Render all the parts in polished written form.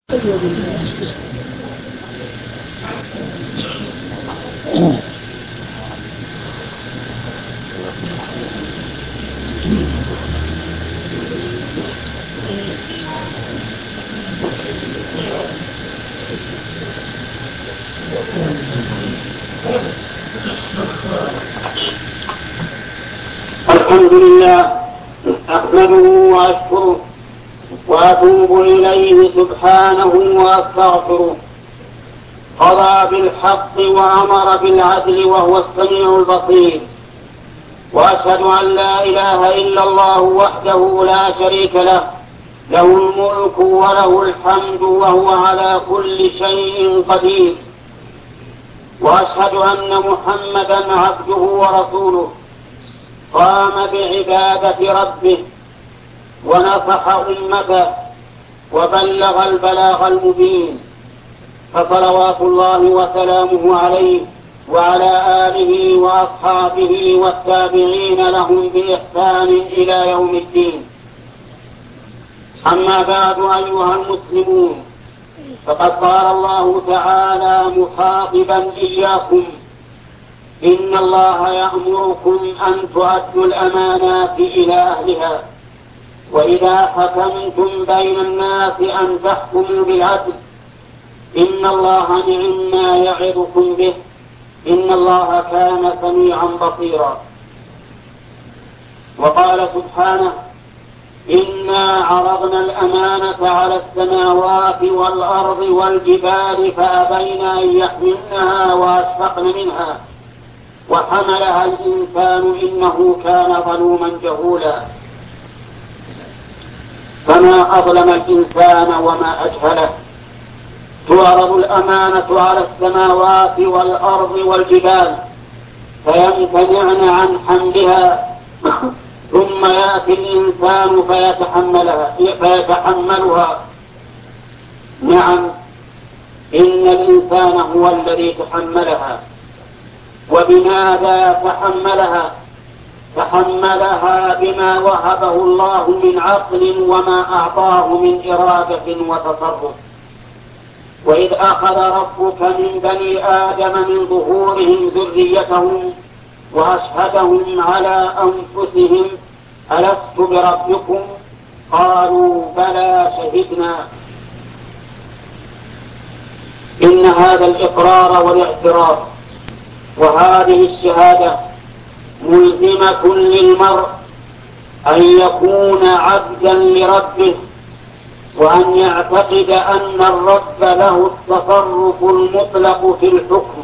الحمد لله أحمده وأشكره وأتوب إليه سبحانه وأستغفره. قضى بالحق وأمر بالعدل وهو السميع البصير، وأشهد أن لا إله إلا الله وحده لا شريك له، له الملك وله الحمد وهو على كل شيء قدير. وأشهد أن محمدا عبده ورسوله قام بعبادة ربه ونصح أمته وبلغ البلاغ المبين، فصلوات الله وسلامه عليه وعلى آله وأصحابه والتابعين لهم بإحسان إلى يوم الدين. أما بعد أيها المسلمون، فقد قال الله تعالى مخاطبا إياكم: إن الله يأمركم أن تؤدوا الأمانات إلى أهلها، وإذا حكمتم بين الناس أن تحكموا بالعدل، إن الله نعم ما يعظكم به، إن الله كان سميعا بصيرا. وقال سبحانه: إنا عرضنا الأمانة على السماوات والأرض والجبال فأبين أن يحملنها وأشفقن منها وحملها الإنسان إنه كان ظلوما جهولا. فما أظلم الإنسان وما أجهله. تعرض الأمانة على السماوات والأرض والجبال فيمتنعن عن حملها، ثم يأتي الإنسان فيتحملها. نعم، إن الإنسان هو الذي تحملها. وبماذا تحملها؟ تحملها بما وهبه الله من عقل وما أعطاه من إرادة وتصرف. وإذ أخذ ربك من بني آدم من ظهورهم ذريتهم وأشهدهم على أنفسهم ألست بربكم؟ قالوا بلى شهدنا. إن هذا الإقرار والاعتراف وهذه الشهادة ملزمة للمرء أن يكون عبدا لربه، وأن يعتقد أن الرب له التصرف المطلق في الحكم.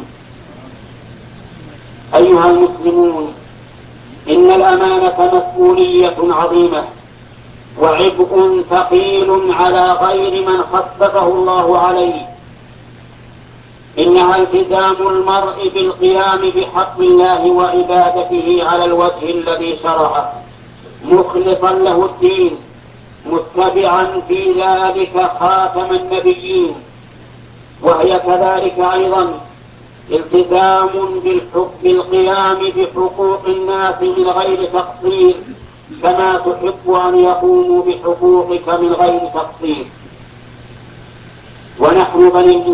أيها المسلمون، إن الأمانة مسؤولية عظيمة وعبء ثقيل على غير من خففه الله عليه. إنها التزام المرء بالقيام بحق الله وعبادته على الوجه الذي شرعه، مخلصا له الدين، متبعا في ذلك خاتم النبيين. وهي كذلك أيضا التزام بالقيام بحقوق الناس من غير تقصير، كما تحب أن يقوموا بحقوقك من غير تقصير. ونحن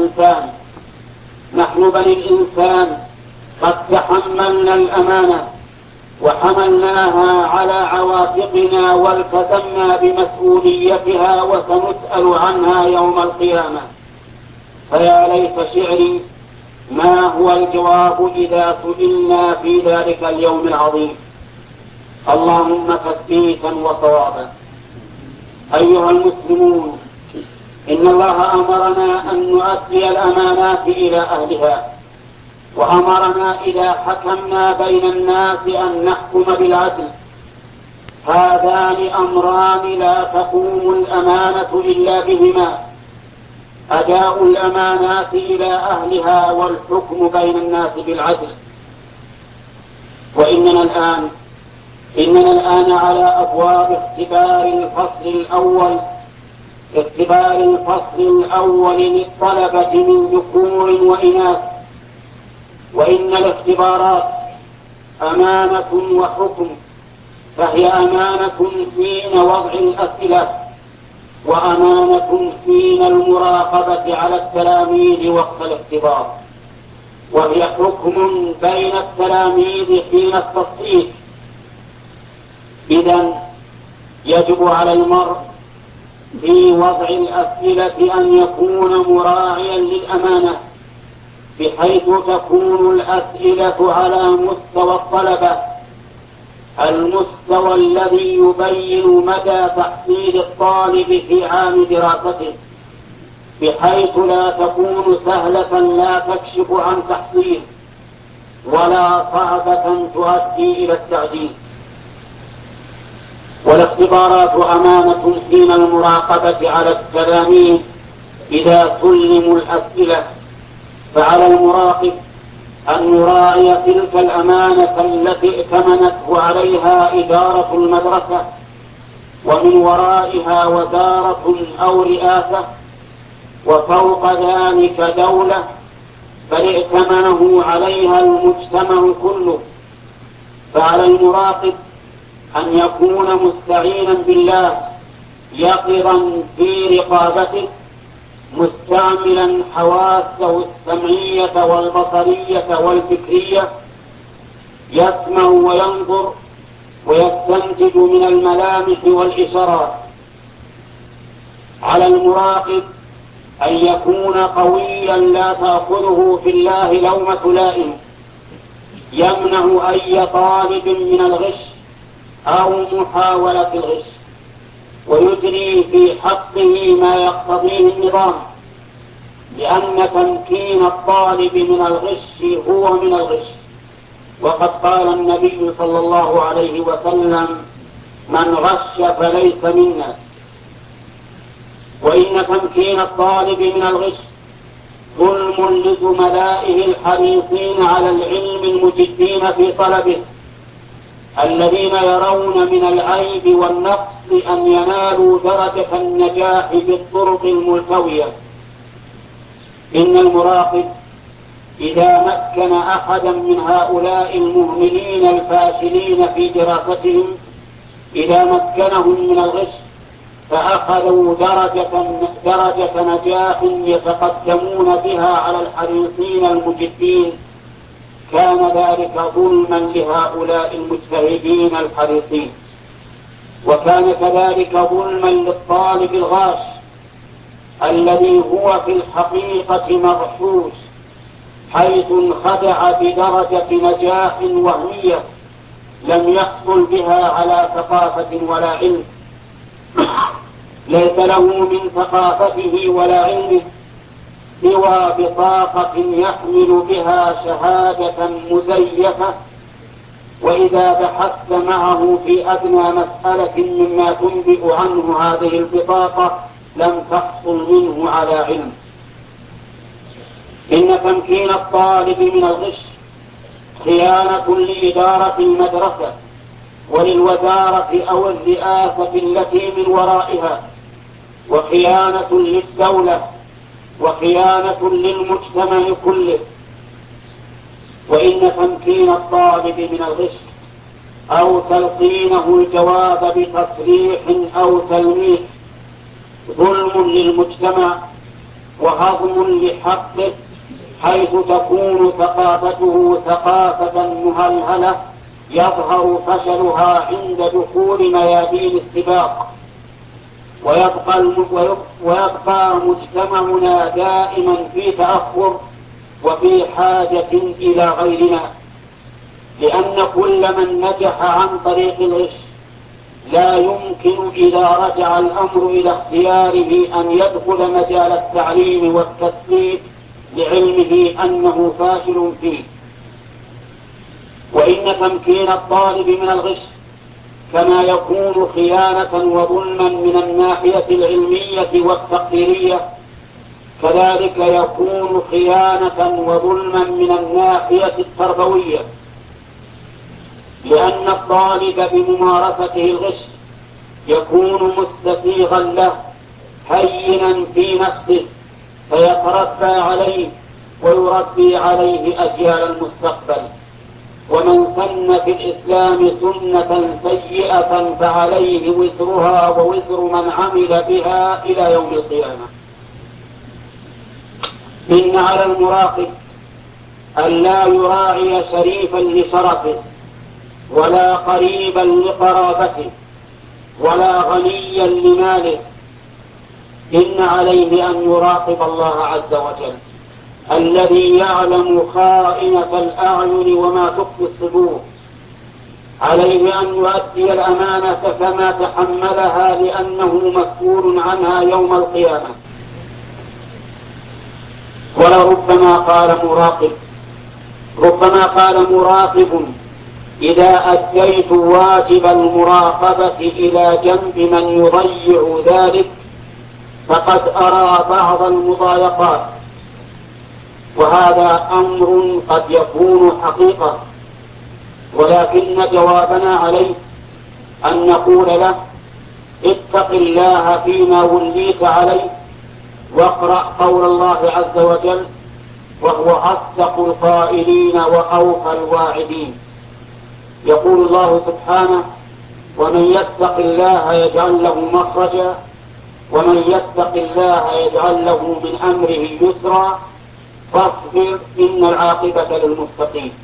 بني الإنسان قد تحملنا الأمانة وحملناها على عواتقنا والتزمنا بمسؤوليتها وسنسأل عنها يوم القيامة. فيا ليت شعري ما هو الجواب إذا سئلنا في ذلك اليوم العظيم. اللهم تثبيتا وصوابا. أيها المسلمون، إن الله أمرنا أن نؤدي الأمانات إلى أهلها، وأمرنا إذا حكمنا بين الناس أن نحكم بالعدل. هذان أمران لا تقوم الأمانة إلا بهما: أداء الأمانات إلى أهلها والحكم بين الناس بالعدل. وإننا الآن على أبواب اختبار الفصل الأول للطلبة من ذكور وإناث. وإن الاختبارات أمانة وحكم، فهي أمانة حين وضع الأسئلة، وأمانة حين المراقبة على التلاميذ وقت الاختبار، وهي حكم بين التلاميذ حين التصحيح. إذن يجب على المرء في وضع الأسئلة أن يكون مراعيا للأمانة، بحيث تكون الأسئلة على مستوى الطلبة، المستوى الذي يبين مدى تحصيل الطالب في عام دراسته، بحيث لا تكون سهلة لا تكشف عن تحصيل، ولا صعبة تؤدي إلى التعجيز. والاختبارات أمانة حين المراقبة على التلاميذ إذا سلموا الأسئلة، فعلى المراقب أن يراعي تلك الأمانة التي ائتمنته عليها إدارة المدرسة، ومن ورائها وزارة أو رئاسة، وفوق ذلك دولة، بل ائتمنه عليها المجتمع كله. فعلى المراقب أن يكون مستعينا بالله يقظا في رقابته، مستعملا حواسه السمعية والبصرية والفكرية، يسمع وينظر ويستنتج من الملامح والإشارات. على المراقب أن يكون قويا لا تأخذه في الله لومة لائم، يمنع أي طالب من الغش أو محاولة الغش، ويجري في حقه ما يقتضيه النظام، لأن تمكين الطالب من الغش هو من الغش. وقد قال النبي صلى الله عليه وسلم: من غش فليس منا. وإن تمكين الطالب من الغش ظلم لزملائه الحريصين على العلم المجدين في طلبه، الذين يرون من العيب والنقص أن ينالوا درجة النجاح بالطرق الملتوية. إن المراقب إذا مكن أحدا من هؤلاء المهملين الفاشلين في دراستهم، إذا مكنهم من الغش فأخذوا درجة نجاح يتقدمون بها على الحريصين المجدين، كان ذلك ظلما لهؤلاء المجتهدين الحريصين، وكان كذلك ظلما للطالب الغاش الذي هو في الحقيقة مغشوش، حيث انخدع بدرجة نجاح وهمية لم يحصل بها على ثقافة ولا علم، ليس له من ثقافته ولا علمه سوى بطاقة يحمل بها شهادة مزيفة، وإذا بحثت معه في أدنى مسألة مما تنبئ عنه هذه البطاقة لم تحصل منه على علم. إن تمكين الطالب من الغش خيانة لإدارة المدرسة وللوزارة أو الرئاسة التي من ورائها، وخيانة للدولة، وخيانة للمجتمع كله. وإن تمكين الطالب من الغش أو تلقينه الجواب بتصريح أو تلميح ظلم للمجتمع وهضم لحقه، حيث تكون ثقافته ثقافة مهلهلة يظهر فشلها عند دخول ميادين السباق، ويبقى مجتمعنا دائما في تأخر وفي حاجة إلى غيرنا، لأن كل من نجح عن طريق الغش لا يمكن إذا رجع الأمر إلى اختياره أن يدخل مجال التعليم والتثبيت لعلمه أنه فاشل فيه. وإن تمكين الطالب من الغش كما يكون خيانة وظلما من الناحية العلمية والتقديرية، كذلك يكون خيانة وظلما من الناحية التربوية، لأن الطالب بممارسته الغش يكون مستسيغا له هينا في نفسه، فيتربى عليه ويربي عليه أجيال المستقبل. ومن سن في الإسلام سنة سيئة فعليه وزرها ووزر من عمل بها إلى يوم القيامة. إن على المراقب أن لا يراعي شريفا لشرفه ولا قريبا لقرابته ولا غنيا لماله، إن عليه أن يراقب الله عز وجل الذي يعلم خائنة الأعين وما تخفي الصدور. عليه أن يؤدي الأمانة كما تحملها لأنه مسؤول عنها يوم القيامة. ولربما قال مراقب إذا أديت واجب المراقبة إلى جنب من يضيع ذلك فقد أرى بعض المضايقات، وهذا أمر قد يكون حقيقة، ولكن جوابنا عليه أن نقول له اتق الله فيما وليت عليه، واقرأ قول الله عز وجل وهو أصدق القائلين وأوفى الواعدين. يقول الله سبحانه ومن يتق الله يجعل له مخرجا ومن يتق الله يجعل له من أمره يسرا فاصبر إن العاقبة للمتقين.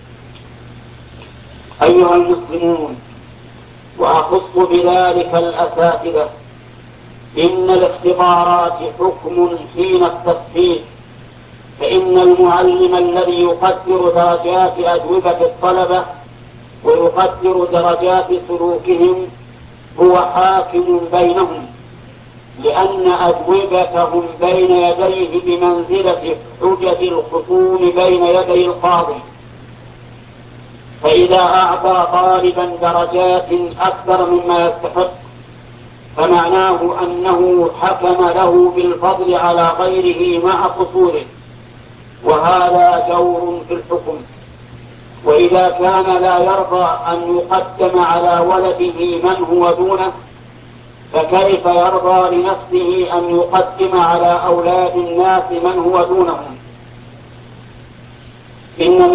أيها المسلمون، وأخص بذلك الأساتذة، إن الاختبارات حكم حين التصحيح، فإن المعلم الذي يقدر درجات أجوبة الطلبة ويقدر درجات سلوكهم هو حاكم بينهم، لأن أجوبتهم بين يديه بمنزلة حجج الخصوم بين يدي القاضي. فإذا أعطى طالبا درجات أكثر مما يستحق فمعناه أنه حكم له بالفضل على غيره مع قصوره، وهذا جور في الحكم. وإذا كان لا يرضى أن يقدم على ولده من هو دونه فكيف يرضى لنفسه أن يقدم على أولاد الناس من هو دونهم؟ إن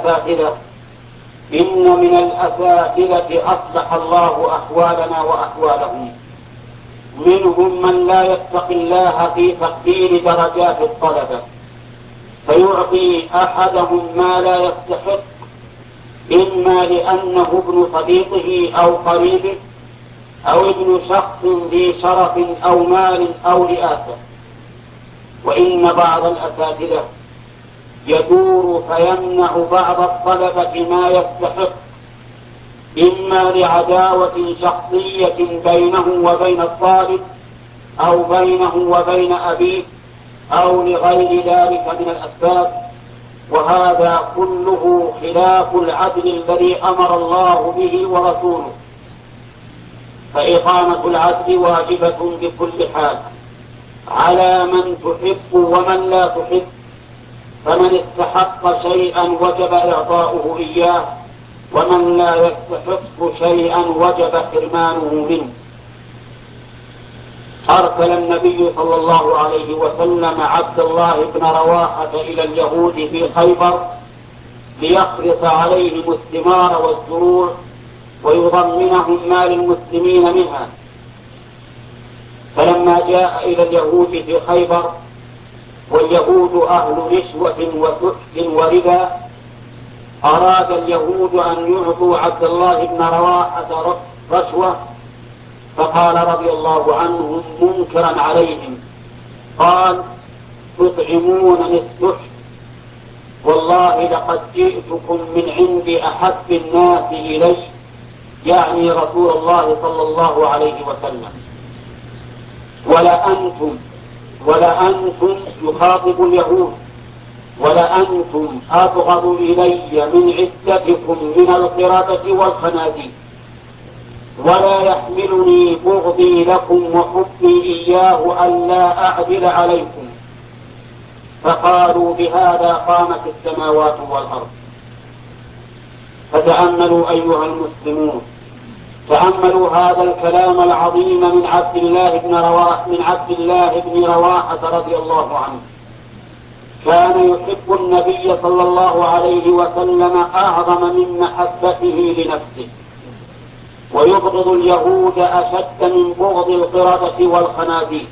من الأساتذة أصلح الله أحوالنا وأحوالهم، منهم من لا يتقي الله في تقدير درجات الطلبة فيعطي أحدهم ما لا يستحق، إما لأنه ابن صديقه أو قريبه أو ابن شخص ذي شرف أو مال أو رئاسة. وإن بعض الأساتذة يدور فيمنع بعض الطلبة ما يستحق، إما لعداوة شخصية بينه وبين الطالب أو بينه وبين أبيه أو لغير ذلك من الأسباب، وهذا كله خلاف العدل الذي أمر الله به ورسوله. فإقامة العدل واجبة بكل حال على من تحب ومن لا تحب، فمن استحق شيئا وجب إعطاؤه إياه، ومن لا يستحق شيئا وجب حرمانه منه. أرسل النبي صلى الله عليه وسلم عبد الله بن رواحة إلى اليهود في خيبر ليخلص عليهم الثمار والزروع ويضمنهم ما للمسلمين منها. فلما جاء إلى اليهود في خيبر واليهود أهل رشوة وسحت وربا، أراد اليهود أن يعطوا عبد الله بن رواحة رشوة، فقال رضي الله عنهم منكرا عليهم قال تطعمونني السحت، والله لقد جئتكم من عند أحب الناس إلي، يعني رسول الله صلى الله عليه وسلم، ولأنتم يخاطب اليهود ولأنتم أبغض إلي من عدتكم من القردة والخنازير، ولا يحملني بغضي لكم وحبي إياه ألا أعدل عليكم. فقالوا بهذا قامت السماوات والأرض. فتأملوا أيها المسلمون، تأملوا هذا الكلام العظيم من عبد الله بن رواحة رضي الله عنه، كان يحب النبي صلى الله عليه وسلم أعظم من محبته لنفسه، ويبغض اليهود أشد من بغض القردة والخنازير.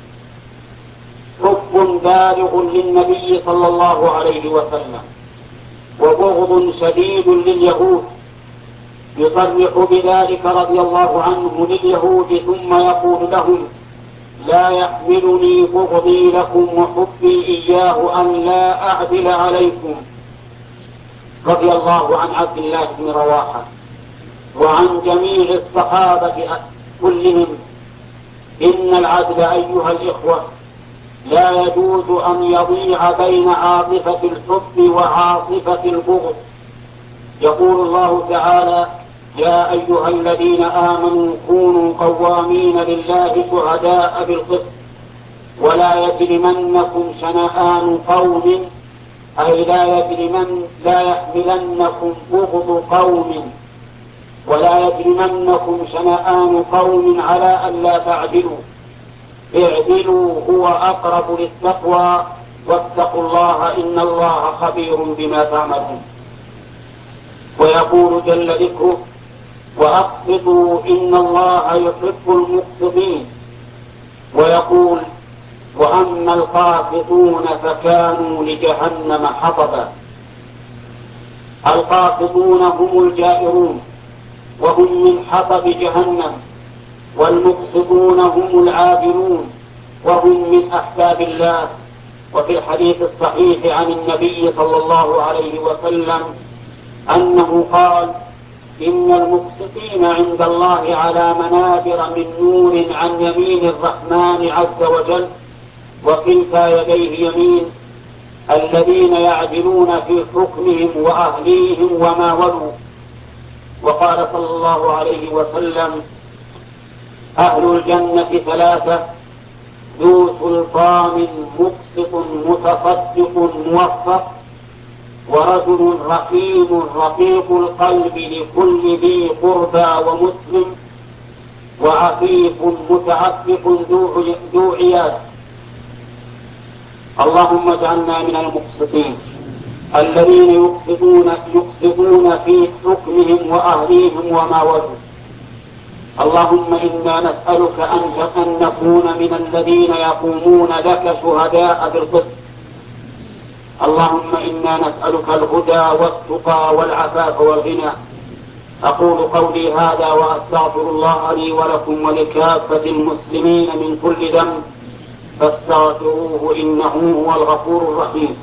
حب بالغ للنبي صلى الله عليه وسلم وبغض شديد لليهود، يصرح بذلك رضي الله عنه لليهود ثم يقول لهم: لا يحملني بغضي لكم وحبي إياه أن لا أعدل عليكم. رضي الله عن عبد الله بن رواحة وعن جميع الصحابة كلهم. إن العدل أيها الإخوة لا يجوز أن يضيع بين عاطفة الحب وعاطفة البغض. يقول الله تعالى: يا أيها الذين آمنوا كونوا قوامين لله شهداء بالقسط ولا يجرمنكم شنآن قوم، أي لا يحملنكم بغض قوم ولا يجرمنكم شنآن قوم على ألا تعدلوا، اعدلوا هو أقرب للتقوى واتقوا الله إن الله خبير بما تعملون. ويقول جل ذكره: وأقسطوا إن الله يحب المقسطين. ويقول: وأما القاسطون فكانوا لجهنم حطبا. القاسطون هم الجائرون وهم من حطب جهنم، والمقسطون هم العادلون وهم من أحباب الله. وفي الحديث الصحيح عن النبي صلى الله عليه وسلم أنه قال: إن المقسطين عند الله على منابر من نور عن يمين الرحمن عز وجل وكلتا يديه يمين، الذين يعدلون في حكمهم وأهليهم وما ولوا. وقال صلى الله عليه وسلم: أهل الجنة ثلاثة: ذو سلطان مقسط متصدق موفق، ورجل رقيب رقيق القلب لكل ذي قربى ومسلم، وعفيف متعفف ذو عياد. اللهم اجعلنا من المقسطين الذين يقسطون في حكمهم وأهليهم وما ولوا. اللهم إنا نسألك أن نكون من الذين يقومون لك شهداء بالقسط. اللهم إنا نسألك الهدى والتقى والعفاف والغنى. أقول قولي هذا وأستغفر الله لي ولكم ولكافة المسلمين من كل ذنب فاستغفروه إنه هو الغفور الرحيم.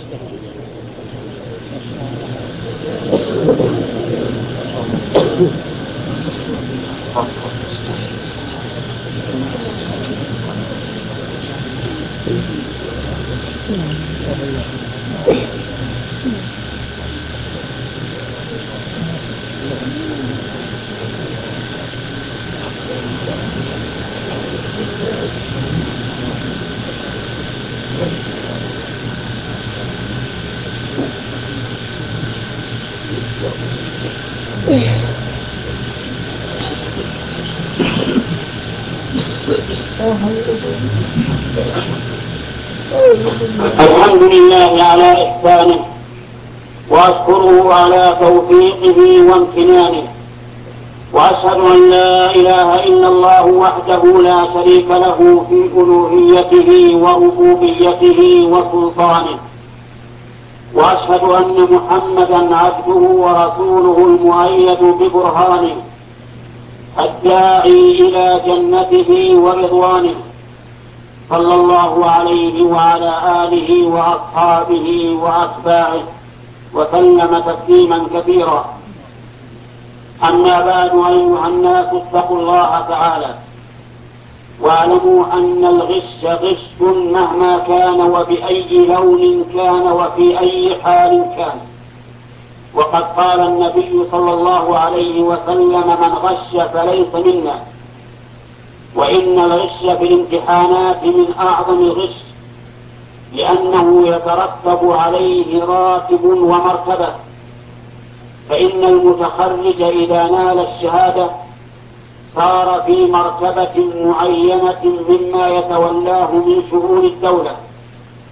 الحمد لله على إحسانه وأشكره على توفيقه وامتنانه، وأشهد أن لا إله إلا الله وحده لا شريك له في ألوهيته وربوبيته وسلطانه، وأشهد أن محمدا عبده ورسوله المؤيد ببرهانه الداعي إلى جنته ورضوانه، صلى الله عليه وعلى آله وأصحابه وأتباعه وسلم تسليما كثيرا. أما بعد، أيها الناس اتقوا الله تعالى واعلموا أن الغش غش مهما كان وبأي لون كان وفي أي حال كان. وقد قال النبي صلى الله عليه وسلم: من غش فليس منا. وإن الغش في الامتحانات من أعظم الغش، لأنه يترتب عليه راتب ومرتبة. فإن المتخرج إذا نال الشهادة صار في مرتبة معينة مما يتولاه من شؤون الدولة،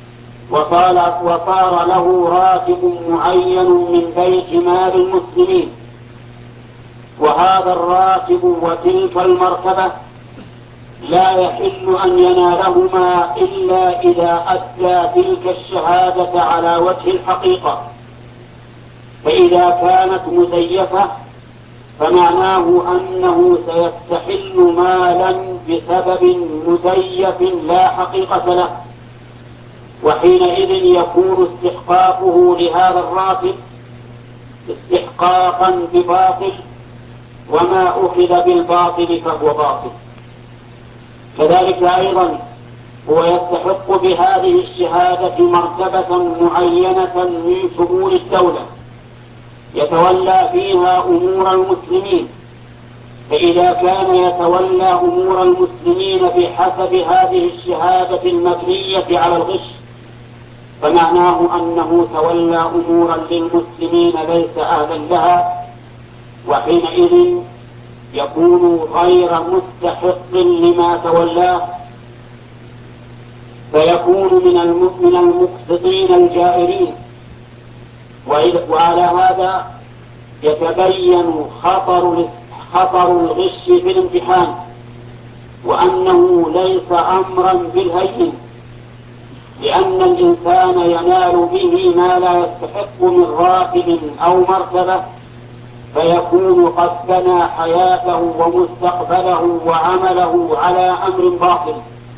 وصار له راتب معين من بيت مال المسلمين، وهذا الراتب وتلك المرتبة لا يحل أن ينالهما إلا إذا أدى تلك الشهادة على وجه الحقيقة، فإذا كانت مزيفة فمعناه أنه سيستحل مالا بسبب مزيف لا حقيقة له، وحينئذ يكون استحقاقه لهذا الراتب استحقاقا بباطل، وما أخذ بالباطل فهو باطل. كذلك أيضا هو يستحق بهذه الشهادة مرتبة معينة من شؤون الدولة يتولى فيها أمور المسلمين، فإذا كان يتولى أمور المسلمين بحسب هذه الشهادة المبنية على الغش فمعناه أنه تولى أمورا للمسلمين ليس أهلا لها، وحينئذ يكون غير مستحق لما تولاه، فيكون من المقسطين الجائرين. وعلى هذا يتبين خطر الغش في الامتحان، وأنه ليس أمرا بالهين، لأن الإنسان ينال به ما لا يستحق من راتب أو مرتبة، فيكون قد بنى حياته ومستقبله وعمله على أمر باطل.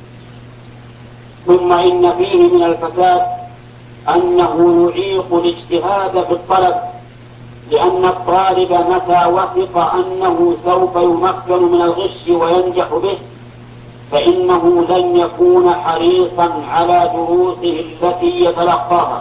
ثم إن فيه من الفساد أنه يعيق الاجتهاد في الطلب، لأن الطالب متى وثق أنه سوف يمكن من الغش وينجح به فإنه لن يكون حريصا على دروسه التي يتلقاها.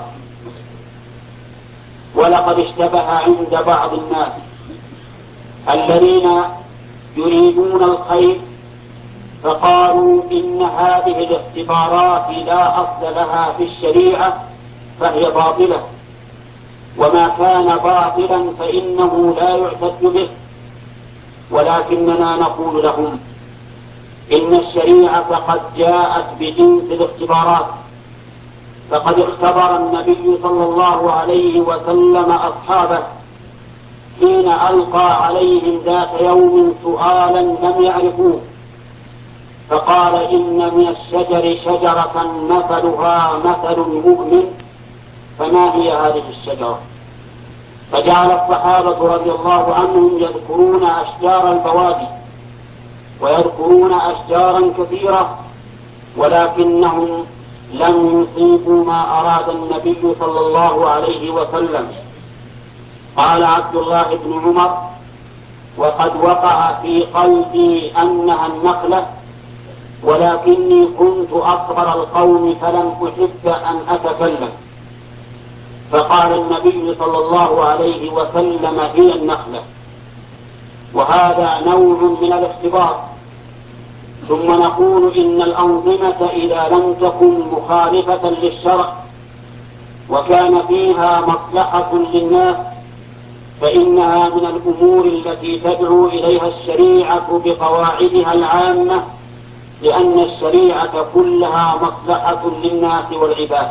ولقد اشتبه عند بعض الناس الذين يريدون الخير فقالوا إن هذه الاختبارات لا أصل لها في الشريعة فهي باطلة، وما كان باطلا فإنه لا يعتد به. ولكننا نقول لهم إن الشريعة قد جاءت بجنس الاختبارات، فقد اختبر النبي صلى الله عليه وسلم أصحابه حين ألقى عليهم ذات يوم سؤالا لم يعرفوه، فقال إن من الشجر شجرة مثلها مثل المؤمن، فما هي هذه الشجرة؟ فجعل الصحابة رضي الله عنهم يذكرون أشجار البوادي ويذكرون أشجارا كثيرة، ولكنهم لم يصيبوا ما أراد النبي صلى الله عليه وسلم. قال عبد الله بن عمر: وقد وقع في قلبي أنها النخلة، ولكني كنت أصغر القوم فلم أحب أن أتكلم. فقال النبي صلى الله عليه وسلم: هي النخلة. وهذا نوع من الاختبار. ثم نقول إن الأنظمة إذا لم تكن مخالفة للشرع وكان فيها مصلحة للناس فإنها من الأمور التي تدعو إليها الشريعة بقواعدها العامة، لأن الشريعة كلها مصلحة للناس والعباد.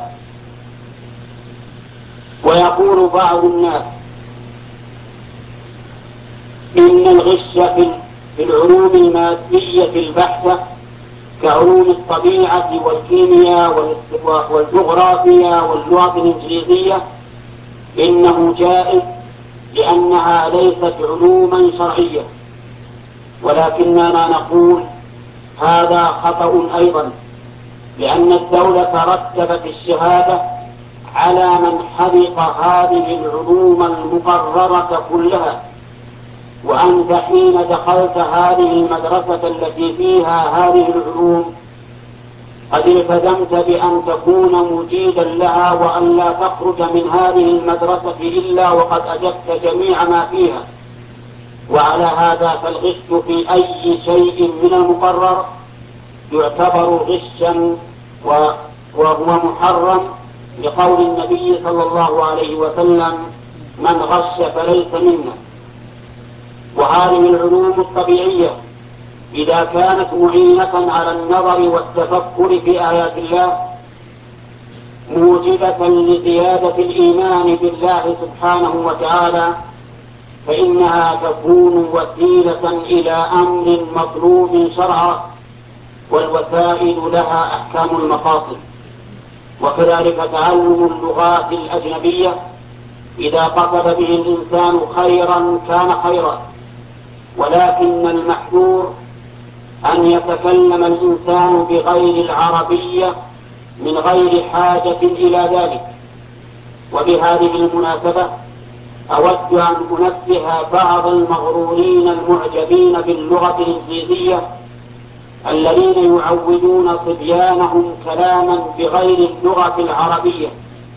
ويقول بعض الناس إن الغش في العلوم المادية البحتة كعلوم الطبيعة والكيمياء والجغرافيا واللغة الإنجليزية إنه جائز لأنها ليست علوما شرعية، ولكننا نقول هذا خطأ أيضا، لأن الدولة رتبت الشهادة على من حذق هذه العلوم المقررة كلها، وأنت حين دخلت هذه المدرسة التي فيها هذه العلوم قد التزمت بأن تكون مجيدا لها وأن لا تخرج من هذه المدرسة إلا وقد أجبت جميع ما فيها. وعلى هذا فالغش في أي شيء من المقرر يعتبر غشا وهو محرم، لقول النبي صلى الله عليه وسلم: من غش فليس منا. وهذه العلوم الطبيعية إذا كانت معينة على النظر والتفكر في آيات الله موجبة لزيادة الإيمان بالله سبحانه وتعالى، فإنها تكون وسيلة إلى أمر مطلوب شرعا، والوسائل لها أحكام المقاصد. وكذلك تعلم اللغات الأجنبية إذا قصد به الإنسان خيرا كان خيرا، ولكن المحذور أن يتكلم الإنسان بغير العربية من غير حاجة إلى ذلك. وبهذه المناسبة أود أن أنبه بعض المغرورين المعجبين باللغة الإنجليزية الذين يعودون صبيانهم كلاما بغير اللغة العربية،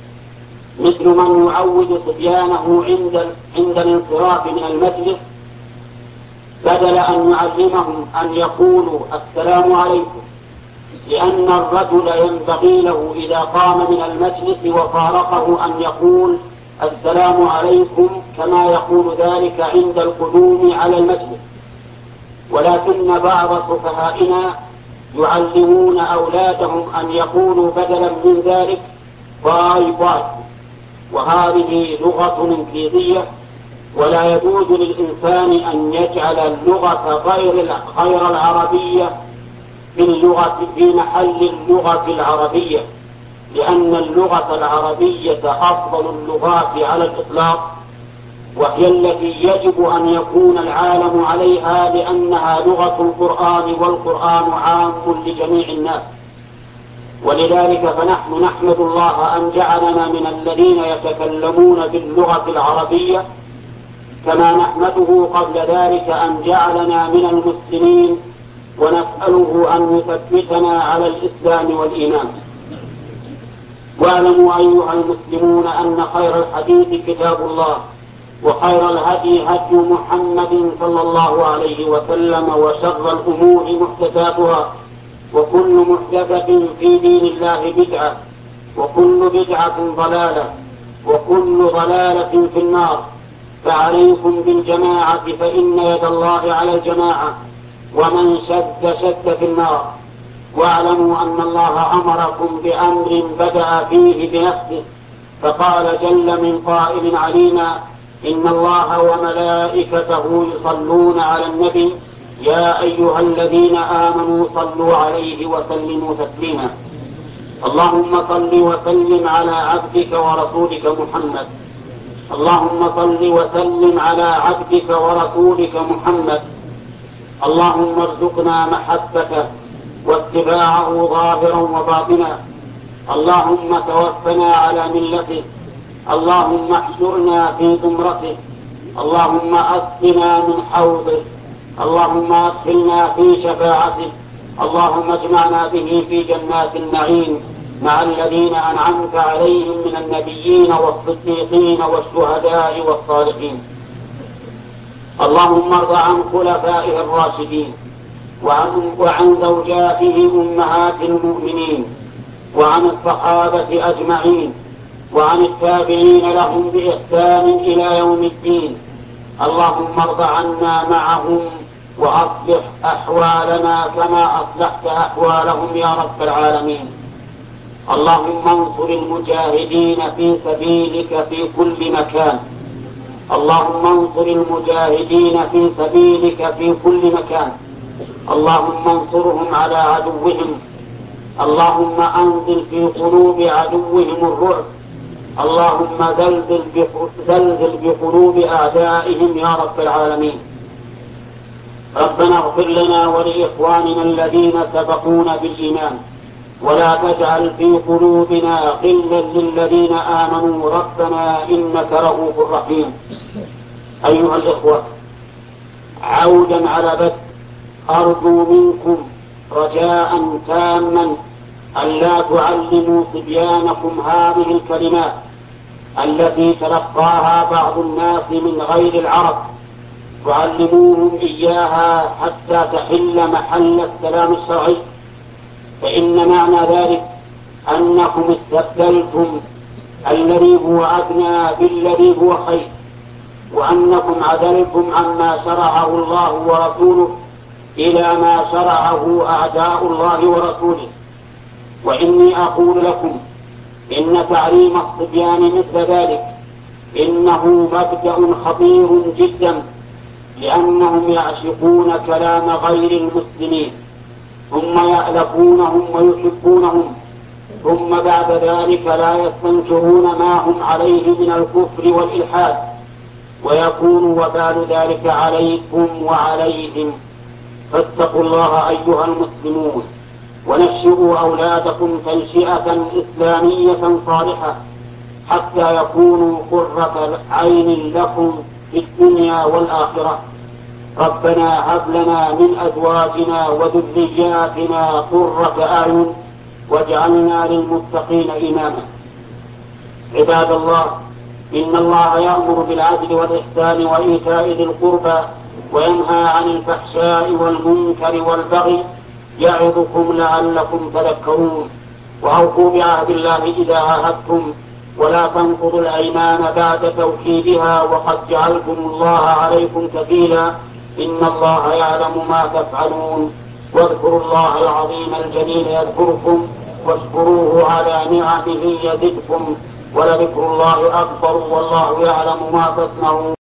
مثل من يعود صبيانه عند الانصراف من المجلس بدل أن يعلمهم أن يقولوا السلام عليكم، لأن الرجل ينبغي له إذا قام من المجلس وفارقه أن يقول السلام عليكم كما يقول ذلك عند القدوم على المجلس. ولكن بعض سفهائنا يعلمون أولادهم أن يقولوا بدلا من ذلك باي باي، وهذه لغة إنجليزية، ولا يجوز للإنسان أن يجعل اللغة غير العربية في محل اللغة العربية، لأن اللغة العربية أفضل اللغات على الإطلاق، وهي التي يجب أن يكون العالم عليها، لأنها لغة القرآن، والقرآن عام لجميع الناس. ولذلك فنحن نحمد الله أن جعلنا من الذين يتكلمون باللغة العربية، كما نحمده قبل ذلك أن جعلنا من المسلمين، ونسأله أن يثبتنا على الإسلام والإيمان. واعلموا أيها المسلمون أن خير الحديث كتاب الله، وخير الهدي هدي محمد صلى الله عليه وسلم، وشر الأمور محدثاتها، وكل محدثة في دين الله بدعة، وكل بدعة ضلالة، وكل ضلالة في النار. فعليكم بالجماعة، فإن يد الله على الجماعة، ومن شد في النار. واعلموا أن الله أمركم بأمر بدأ فيه بنفسه، فقال جل من قائل علينا: إن الله وملائكته يصلون على النبي يا أيها الذين آمنوا صلوا عليه وسلموا تسليما. اللهم صل وسلم على عبدك ورسولك محمد. اللهم صل وسلم على عبدك ورسولك محمد. اللهم ارزقنا محبته واتباعه ظاهرا وباطنا. اللهم توفنا على ملته. اللهم احشرنا في زمرته. اللهم اسقنا من حوضه. اللهم ادخلنا في شفاعته. اللهم اجمعنا به في جنات النعيم مع الذين أنعمت عليهم من النبيين والصديقين والشهداء والصالحين. اللهم ارض عن خلفائه الراشدين، وعن زوجاته أمهات المؤمنين، وعن الصحابة أجمعين، وعن التابعين لهم بإحسان إلى يوم الدين. اللهم ارض عنا معهم، وأصلح أحوالنا كما أصلحت أحوالهم يا رب العالمين. اللهم انصر المجاهدين في سبيلك في كل مكان. اللهم انصر المجاهدين في سبيلك في كل مكان. اللهم انصرهم على عدوهم. اللهم أنزل في قلوب عدوهم الرعب. اللهم زلزل بقلوب أعدائهم يا رب العالمين. ربنا اغفر لنا ولإخواننا الذين سبقونا بالإيمان، ولا تجعل في قلوبنا غلا للذين آمنوا ربنا إنك رؤوف رحيم. أيها الإخوة، عودا على بدء، أرجو منكم رجاء تاما ألا تعلموا صبيانكم هذه الكلمات التي تلقاها بعض الناس من غير العرب، تعلموهم إياها حتى تحل محل السلام الشرعي، فإن معنى ذلك أنكم استبدلتم الذي هو أدنى بالذي هو خير، وأنكم عدلتم عما شرعه الله ورسوله إلى ما شرعه أعداء الله ورسوله. وإني أقول لكم إن تعليم الصبيان مثل ذلك إنه مبدأ خطير جدا، لأنهم يعشقون كلام غير المسلمين، ثم يألفونهم ويحبونهم، ثم بعد ذلك لا يستنكرون ما هم عليه من الكفر والإلحاد، ويكون وبال ذلك عليكم وعليهم. فاتقوا الله أيها المسلمون، ونشئوا أولادكم تنشئة إسلامية صالحة حتى يكونوا قرة عين لكم في الدنيا والآخرة. ربنا هب لنا من أزواجنا وذرياتنا قرة أعين واجعلنا للمتقين إماما. عباد الله، إن الله يأمر بالعدل والإحسان وإيتاء ذي القربى وينهى عن الفحشاء والمنكر والبغي يعظكم لعلكم تذكرون. وأوفوا بعهد الله إذا عاهدتم، ولا تنقضوا الأيمان بعد توكيدها وقد جعلتم الله عليكم كفيلا، إن الله يعلم ما تفعلون. واذكروا الله العظيم الجليل يذكركم، واشكروه على نعمه يزدكم، ولذكر الله أكبر والله يعلم ما تصنعون.